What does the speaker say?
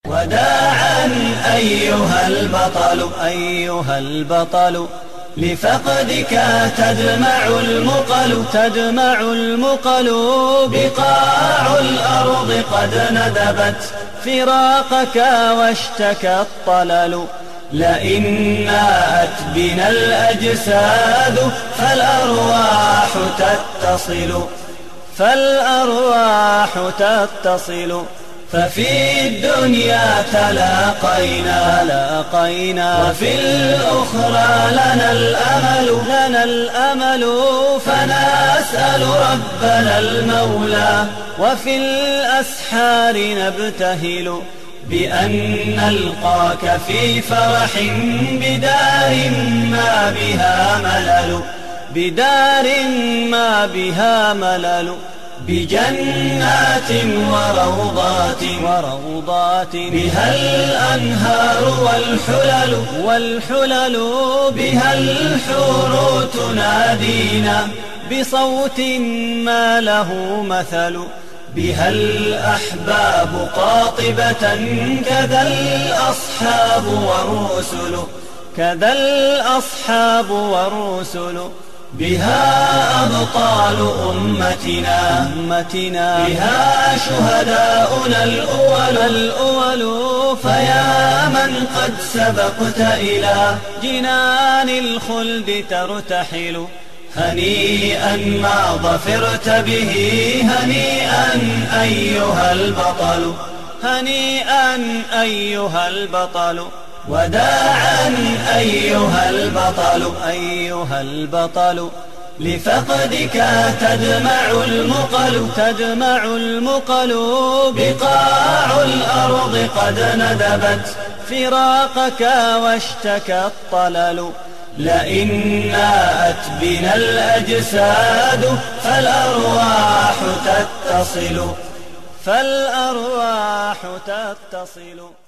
وداعا أيها البطل لفقدك تدمع المقل بقاع الأرض قد ندبت فراقك واشتكى الطلل لئن ناءت بنا الأجساد فالأرواح تتصل ففي الدنيا تلاقينا وفي الأخرى لنا الأمل فنسأل ربنا المولى وفي الأسحار نبتهل بأن نلقاك في فرح بدار ما بها ملل بجنات وروضات بها الأنهار والحلل بها الحور تنادينا بصوت ما له مثل بها الأحباب قاطبة كذا الأصحاب والرسل بها أبطال أمتنا بها شهداؤنا الأول فيا من قد سبقت إلى جنان الخلد ترتحل هنيئا ما ظفرت به هنيئا أيها البطل وداعا أيها البطل لفقدك تدمع المقل بقاع الأرض قد ندبت فراقك واشتكى الطلل لئن ناءت بنا الأجساد فالأرواح تتصل